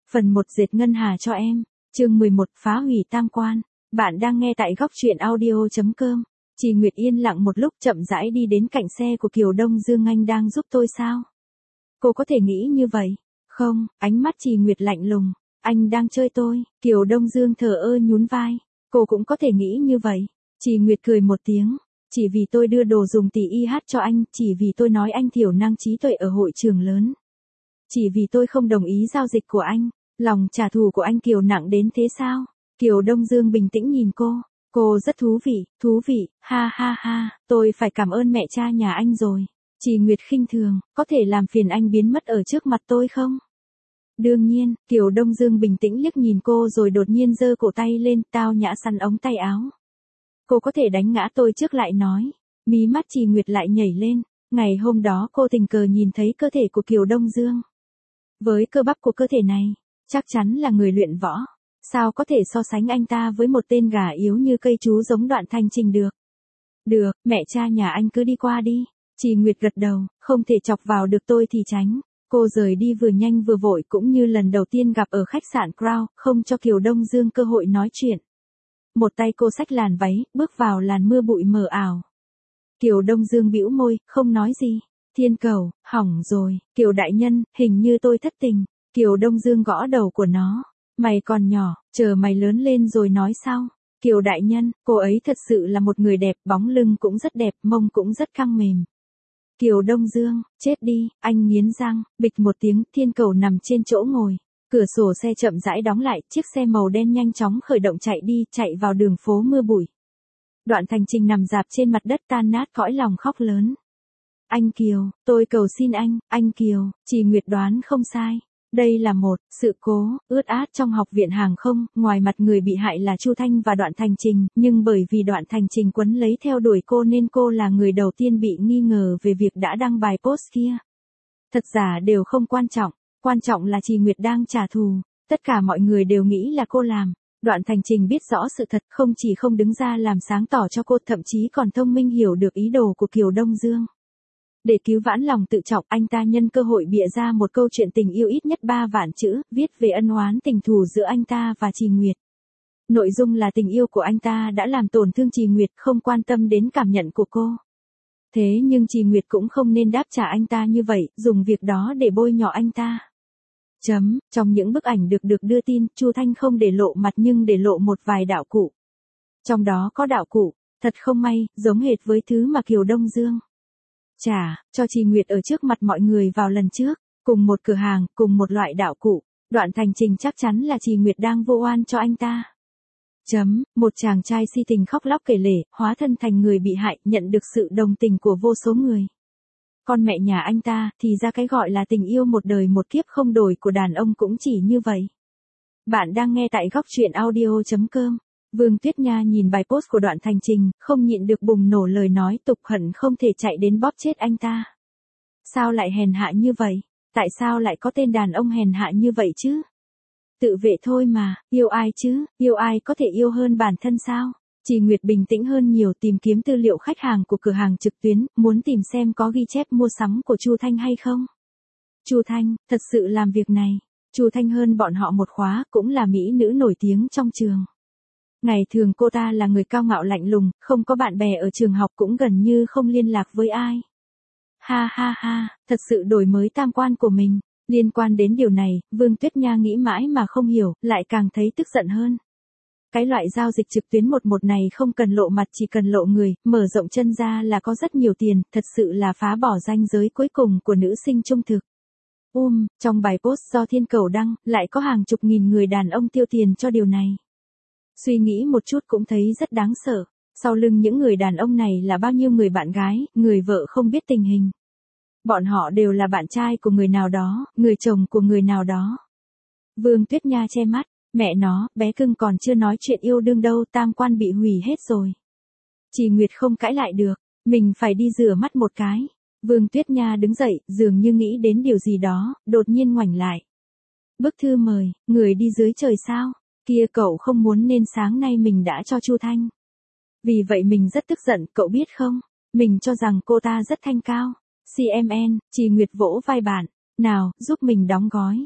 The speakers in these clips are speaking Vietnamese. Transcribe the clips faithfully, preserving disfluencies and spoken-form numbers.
Phần một dệt ngân hà cho em. Chương mười một phá hủy tam quan. Bạn đang nghe tại góc truyện audio.com. Chị Nguyệt yên lặng một lúc chậm rãi đi đến cạnh xe của Kiều Đông Dương. Anh đang giúp tôi sao? Cô có thể nghĩ như vậy. Không, ánh mắt chị Nguyệt lạnh lùng. Anh đang chơi tôi. Kiều Đông Dương thờ ơ nhún vai. Cô cũng có thể nghĩ như vậy. Chị Nguyệt cười một tiếng. Chỉ vì tôi đưa đồ dùng tỷ y hát cho anh, chỉ vì tôi nói anh thiểu năng trí tuệ ở hội trường lớn. Chỉ vì tôi không đồng ý giao dịch của anh, lòng trả thù của anh Kiều nặng đến thế sao? Kiều Đông Dương bình tĩnh nhìn cô. Cô rất thú vị, thú vị, ha ha ha, tôi phải cảm ơn mẹ cha nhà anh rồi. Chị Nguyệt khinh thường, có thể làm phiền anh biến mất ở trước mặt tôi không? Đương nhiên, Kiều Đông Dương bình tĩnh liếc nhìn cô rồi đột nhiên giơ cổ tay lên, tao nhã săn ống tay áo. Cô có thể đánh ngã tôi trước lại nói. Mí mắt chị Nguyệt lại nhảy lên. Ngày hôm đó cô tình cờ nhìn thấy cơ thể của Kiều Đông Dương. Với cơ bắp của cơ thể này, chắc chắn là người luyện võ. Sao có thể so sánh anh ta với một tên gà yếu như cây chú giống Đoạn Thành Trình được? Được, mẹ cha nhà anh cứ đi qua đi. Chị Nguyệt gật đầu, không thể chọc vào được tôi thì tránh. Cô rời đi vừa nhanh vừa vội cũng như lần đầu tiên gặp ở khách sạn Crown, không cho Kiều Đông Dương cơ hội nói chuyện. Một tay cô xách làn váy, bước vào làn mưa bụi mờ ảo. Kiều Đông Dương bĩu môi, không nói gì. Thiên Cầu, hỏng rồi, Kiều đại nhân, hình như tôi thất tình. Kiều Đông Dương gõ đầu của nó. Mày còn nhỏ, chờ mày lớn lên rồi nói sau. Kiều đại nhân, cô ấy thật sự là một người đẹp, bóng lưng cũng rất đẹp, mông cũng rất căng mềm. Kiều Đông Dương, chết đi, anh nghiến răng, bịch một tiếng, Thiên Cầu nằm trên chỗ ngồi. Cửa sổ xe chậm rãi đóng lại, chiếc xe màu đen nhanh chóng khởi động chạy đi, chạy vào đường phố mưa bụi. Đoạn Thành Trình nằm rạp trên mặt đất tan nát cõi lòng khóc lớn. Anh Kiều, tôi cầu xin anh, anh Kiều, chị Nguyệt đoán không sai. Đây là một sự cố ướt át trong học viện hàng không, ngoài mặt người bị hại là Chu Thanh và Đoạn Thành Trình, nhưng bởi vì Đoạn Thành Trình quấn lấy theo đuổi cô nên cô là người đầu tiên bị nghi ngờ về việc đã đăng bài post kia. Thật giả đều không quan trọng. Quan trọng là chị Nguyệt đang trả thù, tất cả mọi người đều nghĩ là cô làm. Đoạn Thành Trình biết rõ sự thật, không chỉ không đứng ra làm sáng tỏ cho cô, thậm chí còn thông minh hiểu được ý đồ của Kiều Đông Dương. Để cứu vãn lòng tự trọng, anh ta nhân cơ hội bịa ra một câu chuyện tình yêu ít nhất ba vạn chữ, viết về ân oán tình thù giữa anh ta và chị Nguyệt. Nội dung là tình yêu của anh ta đã làm tổn thương chị Nguyệt, không quan tâm đến cảm nhận của cô. Thế nhưng chị Nguyệt cũng không nên đáp trả anh ta như vậy, dùng việc đó để bôi nhọ anh ta. Chấm, trong những bức ảnh được được đưa tin, Chu Thanh không để lộ mặt nhưng để lộ một vài đạo cụ. Trong đó có đạo cụ, thật không may, giống hệt với thứ mà Kiều Đông Dương trả cho chị Nguyệt ở trước mặt mọi người vào lần trước, cùng một cửa hàng, cùng một loại đạo cụ. Đoạn Thành Trình chắc chắn là chị Nguyệt đang vô oan cho anh ta. Chấm, một chàng trai si tình khóc lóc kể lể, hóa thân thành người bị hại, nhận được sự đồng tình của vô số người. Con mẹ nhà anh ta, thì ra cái gọi là tình yêu một đời một kiếp không đổi của đàn ông cũng chỉ như vậy. Bạn đang nghe tại góc truyện audio.com. Vương Tuyết Nha nhìn bài post của Đoạn Thành Trình, không nhịn được bùng nổ lời nói tục hận không thể chạy đến bóp chết anh ta. Sao lại hèn hạ như vậy? Tại sao lại có tên đàn ông hèn hạ như vậy chứ? Tự vệ thôi mà, yêu ai chứ, yêu ai có thể yêu hơn bản thân sao? Chị Nguyệt bình tĩnh hơn nhiều, tìm kiếm tư liệu khách hàng của cửa hàng trực tuyến, muốn tìm xem có ghi chép mua sắm của Chu Thanh hay không. Chu Thanh, thật sự làm việc này. Chu Thanh hơn bọn họ một khóa, cũng là mỹ nữ nổi tiếng trong trường. Ngày thường cô ta là người cao ngạo lạnh lùng, không có bạn bè ở trường học, cũng gần như không liên lạc với ai. Ha ha ha, thật sự đổi mới tam quan của mình. Liên quan đến điều này, Vương Tuyết Nha nghĩ mãi mà không hiểu, lại càng thấy tức giận hơn. Cái loại giao dịch trực tuyến một một này không cần lộ mặt, chỉ cần lộ người, mở rộng chân ra là có rất nhiều tiền, thật sự là phá bỏ ranh giới cuối cùng của nữ sinh trung thực. Um, trong bài post do Thiên Cầu đăng, lại có hàng chục nghìn người đàn ông tiêu tiền cho điều này. Suy nghĩ một chút cũng thấy rất đáng sợ, sau lưng những người đàn ông này là bao nhiêu người bạn gái, người vợ không biết tình hình. Bọn họ đều là bạn trai của người nào đó, người chồng của người nào đó. Vương Tuyết Nha che mắt. Mẹ nó, bé cưng còn chưa nói chuyện yêu đương đâu, tam quan bị hủy hết rồi. Chị Nguyệt không cãi lại được, mình phải đi rửa mắt một cái. Vương Tuyết Nha đứng dậy, dường như nghĩ đến điều gì đó, đột nhiên ngoảnh lại. Bức thư mời, người đi dưới trời sao? Kia cậu không muốn nên sáng nay mình đã cho Chu Thanh. Vì vậy mình rất tức giận, cậu biết không? Mình cho rằng cô ta rất thanh cao. xê em en, chị Nguyệt vỗ vai bạn. Nào, giúp mình đóng gói.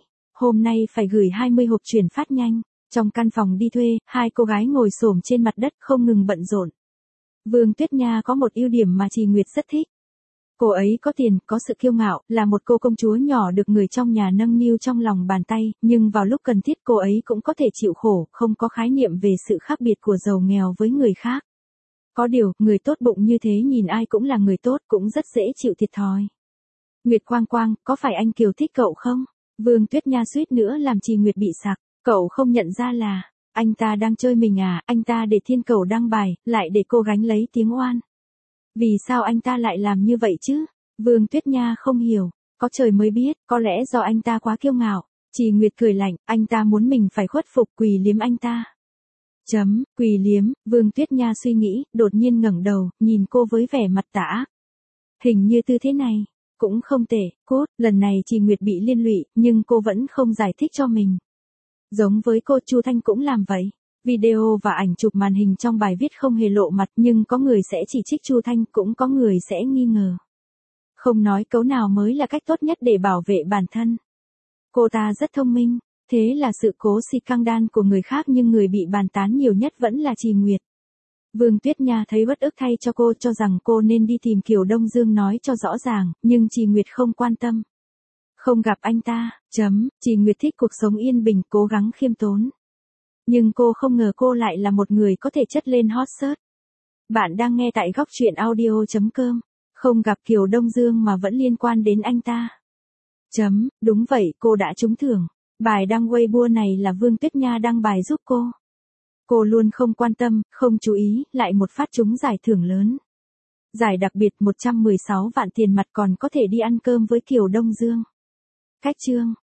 Hôm nay phải gửi hai mươi hộp chuyển phát nhanh. Trong căn phòng đi thuê, hai cô gái ngồi xổm trên mặt đất không ngừng bận rộn. Vương Tuyết Nha có một ưu điểm mà Trì Nguyệt rất thích. Cô ấy có tiền, có sự kiêu ngạo, là một cô công chúa nhỏ được người trong nhà nâng niu trong lòng bàn tay, nhưng vào lúc cần thiết cô ấy cũng có thể chịu khổ, không có khái niệm về sự khác biệt của giàu nghèo với người khác. Có điều, người tốt bụng như thế nhìn ai cũng là người tốt, cũng rất dễ chịu thiệt thòi. Nguyệt Quang Quang, có phải anh Kiều thích cậu không? Vương Tuyết Nha suýt nữa làm Trì Nguyệt bị sặc. Cậu không nhận ra là, anh ta đang chơi mình à, anh ta để thiên cầu đăng bài, lại để cô gánh lấy tiếng oan. Vì sao anh ta lại làm như vậy chứ? Vương Tuyết Nha không hiểu, có trời mới biết, có lẽ do anh ta quá kiêu ngạo. Trì Nguyệt cười lạnh, anh ta muốn mình phải khuất phục quỳ liếm anh ta. Chấm, quỳ liếm, Vương Tuyết Nha suy nghĩ, đột nhiên ngẩng đầu, nhìn cô với vẻ mặt tả. Hình như tư thế này, cũng không tệ, cốt, lần này Trì Nguyệt bị liên lụy, nhưng cô vẫn không giải thích cho mình. Giống với cô Chu Thanh cũng làm vậy. Video và ảnh chụp màn hình trong bài viết không hề lộ mặt, nhưng có người sẽ chỉ trích Chu Thanh, cũng có người sẽ nghi ngờ. Không nói cấu nào mới là cách tốt nhất để bảo vệ bản thân. Cô ta rất thông minh, thế là sự cố scandal của người khác nhưng người bị bàn tán nhiều nhất vẫn là Trì Nguyệt. Vương Tuyết Nha thấy bất ức thay cho cô, cho rằng cô nên đi tìm Kiều Đông Dương nói cho rõ ràng, nhưng Trì Nguyệt không quan tâm. Không gặp anh ta, chấm, Trì Nguyệt thích cuộc sống yên bình, cố gắng khiêm tốn. Nhưng cô không ngờ cô lại là một người có thể chất lên hot search. Bạn đang nghe tại góc truyện audio chấm com. Không gặp Kiều Đông Dương mà vẫn liên quan đến anh ta. Chấm, đúng vậy, cô đã trúng thưởng. Bài đăng Weibo này là Vương Tuyết Nha đăng bài giúp cô. Cô luôn không quan tâm, không chú ý, lại một phát trúng giải thưởng lớn. Giải đặc biệt một trăm mười sáu vạn tiền mặt, còn có thể đi ăn cơm với Kiều Đông Dương. Cách chương